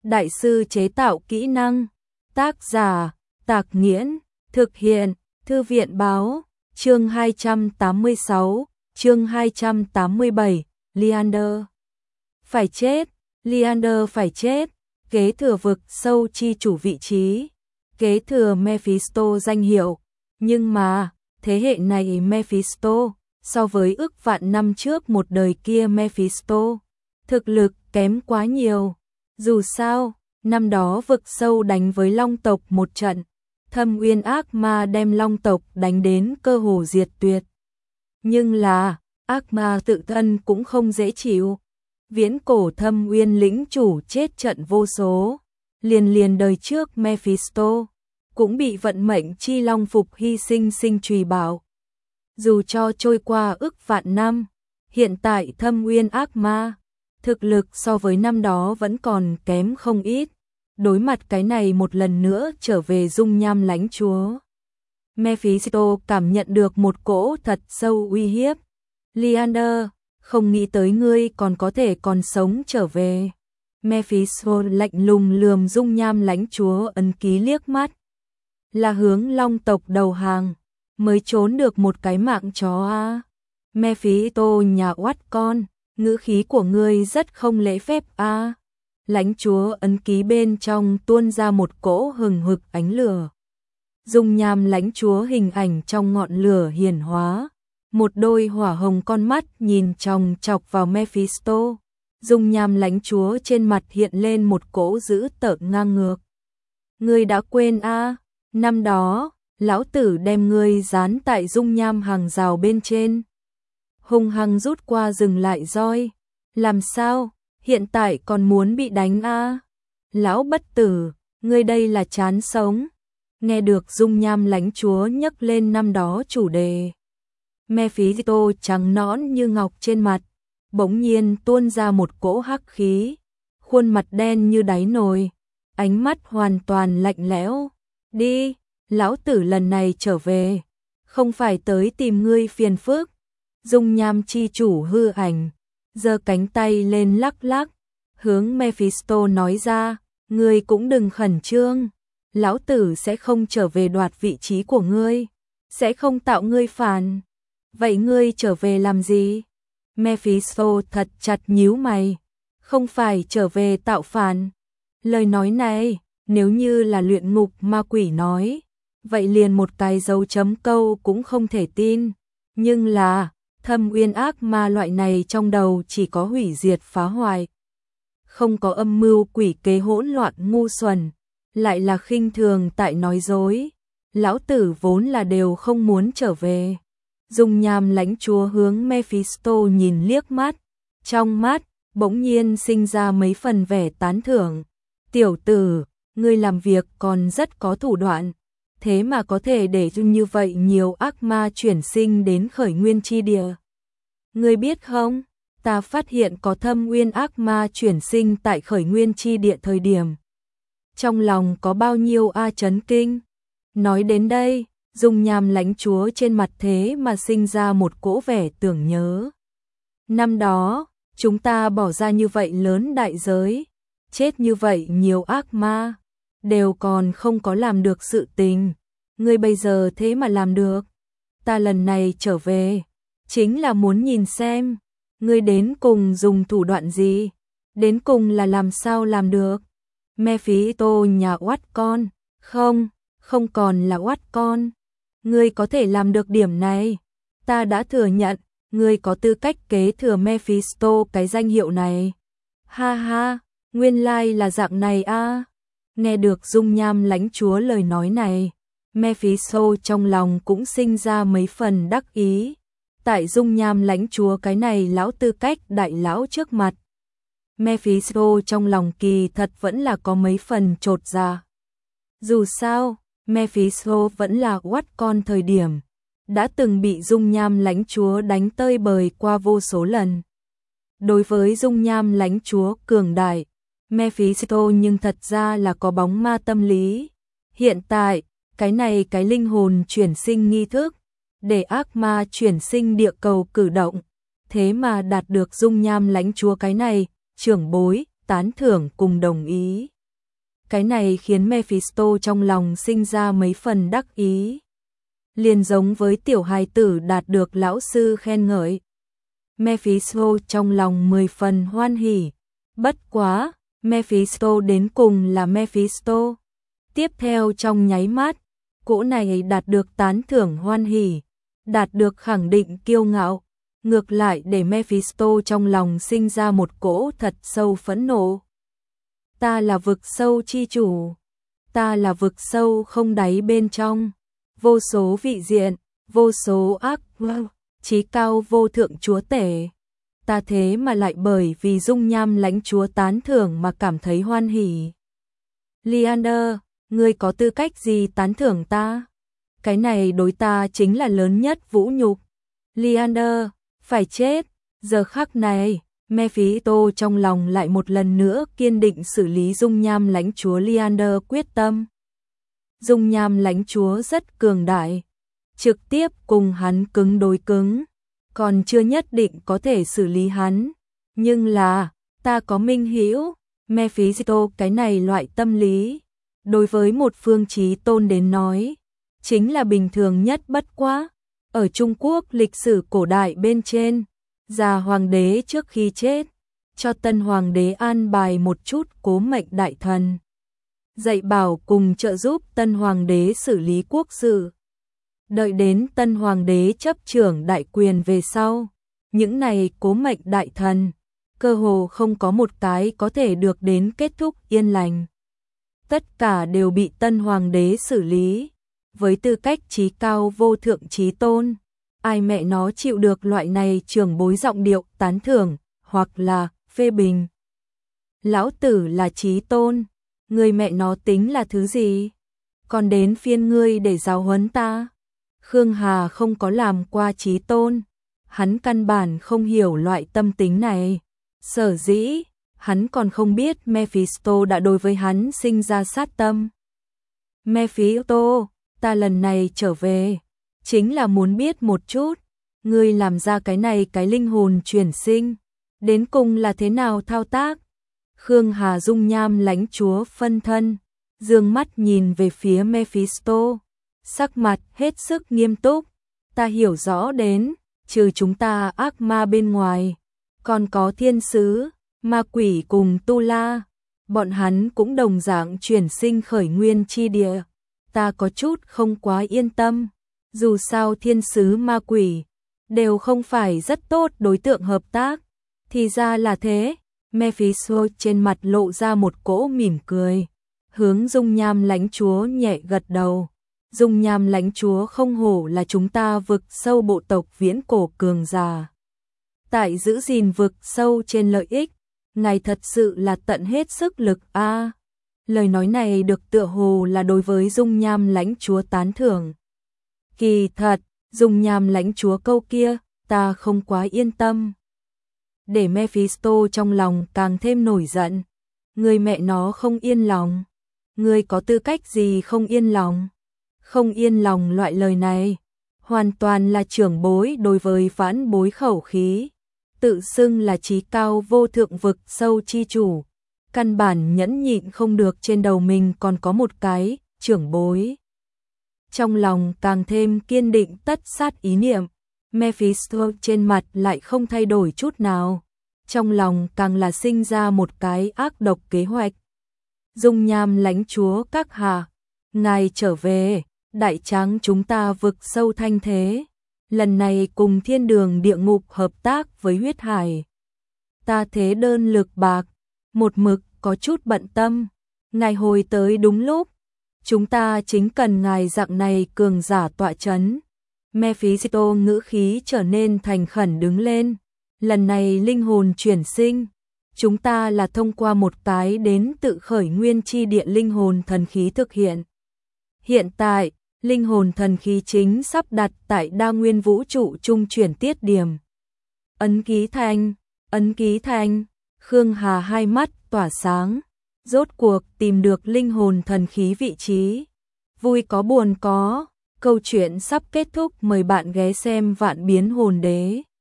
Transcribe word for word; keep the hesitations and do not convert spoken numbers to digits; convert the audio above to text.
Đại sư chế tạo kỹ năng. Tác giả, Tạc Nghiễn. Thực hiện, Thư viện Báo. Chương hai trăm tám mươi sáu, chương hai trăm tám mươi bảy, Liander. Phải chết, Liander phải chết. Kế thừa vực sâu chi chủ vị trí. Kế thừa Mephisto danh hiệu. Nhưng mà, thế hệ này Mephisto, so với ức vạn năm trước một đời kia Mephisto, thực lực kém quá nhiều. Dù sao, năm đó vực sâu đánh với Long tộc một trận, Thâm Uyên ác ma đem Long tộc đánh đến cơ hồ diệt tuyệt. Nhưng là, ác ma tự thân cũng không dễ chịu. Viễn cổ Thâm Uyên lĩnh chủ chết trận vô số, liền liền đời trước Mephisto cũng bị vận mệnh chi long phục hy sinh sinh trùy bảo. Dù cho trôi qua ức vạn năm, hiện tại Thâm Uyên ác ma, thực lực so với năm đó vẫn còn kém không ít. Đối mặt cái này một lần nữa trở về dung nham lãnh chúa, Mephisto cảm nhận được một cỗ thật sâu uy hiếp. Liander, không nghĩ tới ngươi còn có thể còn sống trở về. Mephisto lạnh lùng lườm dung nham lãnh chúa ấn ký liếc mắt. Là hướng Long tộc đầu hàng, mới trốn được một cái mạng chó a. Mephisto nhà oát con, ngữ khí của ngươi rất không lễ phép a. Lãnh chúa ấn ký bên trong tuôn ra một cỗ hừng hực ánh lửa. Dung nham lãnh chúa hình ảnh trong ngọn lửa hiển hóa, một đôi hỏa hồng con mắt nhìn chòng chọc vào Mephisto. Dung nham lãnh chúa trên mặt hiện lên một cỗ dữ tợn ngang ngược. Ngươi đã quên a, năm đó, lão tử đem ngươi dán tại dung nham hàng rào bên trên. Hung hăng rút qua dừng lại roi. Làm sao, hiện tại còn muốn bị đánh a? Lão bất tử, ngươi đây là chán sống. Nghe được dung nham lãnh chúa nhắc lên năm đó chủ đề, Mephisto trắng nõn như ngọc trên mặt, bỗng nhiên tuôn ra một cỗ hắc khí, khuôn mặt đen như đáy nồi, ánh mắt hoàn toàn lạnh lẽo. Đi, lão tử lần này trở về, không phải tới tìm ngươi phiền phức. Dung nham chi chủ hư ảnh, giơ cánh tay lên lắc lắc, hướng Mephisto nói ra, ngươi cũng đừng khẩn trương, lão tử sẽ không trở về đoạt vị trí của ngươi, sẽ không tạo ngươi phản. Vậy ngươi trở về làm gì? Mephisto thật chặt nhíu mày, không phải trở về tạo phản. Lời nói này, nếu như là luyện ngục ma quỷ nói, vậy liền một cái dấu chấm câu cũng không thể tin. Nhưng là, Thâm Uyên ác ma loại này trong đầu chỉ có hủy diệt phá hoại, không có âm mưu quỷ kế hỗn loạn ngu xuẩn, lại là khinh thường tại nói dối. Lão tử vốn là đều không muốn trở về. Dung nham lãnh chúa hướng Mephisto nhìn liếc mắt, trong mắt bỗng nhiên sinh ra mấy phần vẻ tán thưởng. Tiểu tử, ngươi làm việc còn rất có thủ đoạn, thế mà có thể để cho như vậy nhiều ác ma chuyển sinh đến khởi nguyên chi địa. Ngươi biết không, ta phát hiện có Thâm Uyên ác ma chuyển sinh tại khởi nguyên chi địa thời điểm, trong lòng có bao nhiêu a chấn kinh. Nói đến đây, dung nham lãnh chúa trên mặt thế mà sinh ra một cỗ vẻ tưởng nhớ. Năm đó, chúng ta bỏ ra như vậy lớn đại giới, chết như vậy nhiều ác ma, đều còn không có làm được sự tình. Ngươi bây giờ thế mà làm được. Ta lần này trở về, chính là muốn nhìn xem, ngươi đến cùng dùng thủ đoạn gì, đến cùng là làm sao làm được. Mephisto nhà oát con, không, không còn là oát con. Ngươi có thể làm được điểm này, ta đã thừa nhận, ngươi có tư cách kế thừa Mephisto cái danh hiệu này. Ha ha, nguyên lai là dạng này a. Nghe được dung nham lãnh chúa lời nói này, Mephisto trong lòng cũng sinh ra mấy phần đắc ý. Tại dung nham lãnh chúa cái này lão tư cách đại lão trước mặt, Mephisto trong lòng kỳ thật vẫn là có mấy phần chột dạ. Dù sao, Mephisto vẫn là oát con thời điểm, đã từng bị dung nham lãnh chúa đánh tơi bời qua vô số lần. Đối với dung nham lãnh chúa cường đại, Mephisto nhưng thật ra là có bóng ma tâm lý. Hiện tại, cái này cái linh hồn chuyển sinh nghi thức, để ác ma chuyển sinh địa cầu cử động, thế mà đạt được dung nham lãnh chúa cái này, trưởng bối, tán thưởng cùng đồng ý. Cái này khiến Mephisto trong lòng sinh ra mấy phần đắc ý. Liền giống với tiểu hài tử đạt được lão sư khen ngợi. Mephisto trong lòng mười phần hoan hỉ. Bất quá, Mephisto đến cùng là Mephisto. Tiếp theo trong nháy mắt, cỗ này đạt được tán thưởng hoan hỉ, đạt được khẳng định kiêu ngạo, ngược lại để Mephisto trong lòng sinh ra một cỗ thật sâu phẫn nộ. Ta là vực sâu chi chủ, ta là vực sâu không đáy bên trong, vô số vị diện, vô số ác wow, chí cao vô thượng chúa tể. Ta thế mà lại bởi vì dung nham lãnh chúa tán thưởng mà cảm thấy hoan hỉ. Leander, ngươi có tư cách gì tán thưởng ta? Cái này đối ta chính là lớn nhất vũ nhục. Leander, phải chết. Giờ khắc này, Mephisto trong lòng lại một lần nữa kiên định xử lý dung nham lãnh chúa Leander quyết tâm. Dung nham lãnh chúa rất cường đại, trực tiếp cùng hắn cứng đối cứng, còn chưa nhất định có thể xử lý hắn. Nhưng là, ta có minh hữu, Mephisto cái này loại tâm lý, đối với một phương chí tôn đến nói, chính là bình thường nhất bất quá. Ở Trung Quốc lịch sử cổ đại bên trên, già hoàng đế trước khi chết, cho tân hoàng đế an bài một chút cố mệnh đại thần, dạy bảo cùng trợ giúp tân hoàng đế xử lý quốc sự. Đợi đến tân hoàng đế chấp trưởng đại quyền về sau, những này cố mệnh đại thần, cơ hồ không có một cái có thể được đến kết thúc yên lành. Tất cả đều bị tân hoàng đế xử lý, với tư cách chí cao vô thượng chí tôn. Ai mẹ nó chịu được loại này trưởng bối giọng điệu tán thưởng, hoặc là phê bình. Lão tử là chí tôn, người mẹ nó tính là thứ gì? Còn đến phiên ngươi để giáo huấn ta. Khương Hà không có làm qua chí tôn, hắn căn bản không hiểu loại tâm tính này. Sở dĩ, hắn còn không biết Mephisto đã đối với hắn sinh ra sát tâm. Mephisto, ta lần này trở về, chính là muốn biết một chút, ngươi làm ra cái này cái linh hồn chuyển sinh, đến cùng là thế nào thao tác? Khương Hà dung nham lãnh chúa phân thân, dương mắt nhìn về phía Mephisto, sắc mặt hết sức nghiêm túc. Ta hiểu rõ đến, trừ chúng ta ác ma bên ngoài, còn có thiên sứ, ma quỷ cùng tu la, bọn hắn cũng đồng dạng chuyển sinh khởi nguyên chi địa. Ta có chút không quá yên tâm, dù sao thiên sứ ma quỷ đều không phải rất tốt đối tượng hợp tác. Thì ra là thế. Mephisto trên mặt lộ ra một cỗ mỉm cười, hướng dung nham lãnh chúa nhẹ gật đầu. Dung nham lãnh chúa không hổ là chúng ta vực sâu bộ tộc viễn cổ cường giả. Tại giữ gìn vực sâu trên lợi ích, ngài thật sự là tận hết sức lực a. À, lời nói này được tựa hồ là đối với dung nham lãnh chúa tán thưởng. Kỳ thật, dung nham lãnh chúa câu kia, ta không quá yên tâm. Để Mephisto trong lòng càng thêm nổi giận. Người mẹ nó không yên lòng. Người có tư cách gì không yên lòng? Không yên lòng loại lời này, hoàn toàn là trưởng bối đối với vãn bối khẩu khí. Tự xưng là chí cao vô thượng vực sâu chi chủ. Căn bản nhẫn nhịn không được trên đầu mình còn có một cái trưởng bối. Trong lòng càng thêm kiên định tất sát ý niệm. Mephisto trên mặt lại không thay đổi chút nào. Trong lòng càng là sinh ra một cái ác độc kế hoạch. Dung nham lãnh chúa các hạ, ngài trở về, đại tráng chúng ta vực sâu thanh thế. Lần này cùng thiên đường địa ngục hợp tác với huyết hải. Ta thế đơn lực bạc, một mực có chút bận tâm. Ngài hồi tới đúng lúc. Chúng ta chính cần ngài dạng này cường giả tọa chấn. Mephisto ngữ khí trở nên thành khẩn đứng lên. Lần này linh hồn chuyển sinh, chúng ta là thông qua một cái đến tự khởi nguyên chi địa linh hồn thần khí thực hiện. Hiện tại, linh hồn thần khí chính sắp đặt tại đa nguyên vũ trụ trung chuyển tiết điểm. Ấn ký thành, ấn ký thành, Khương Hà hai mắt tỏa sáng, rốt cuộc tìm được linh hồn thần khí vị trí. Vui có buồn có, câu chuyện sắp kết thúc, mời bạn ghé xem Vạn Biến Hồn Đế.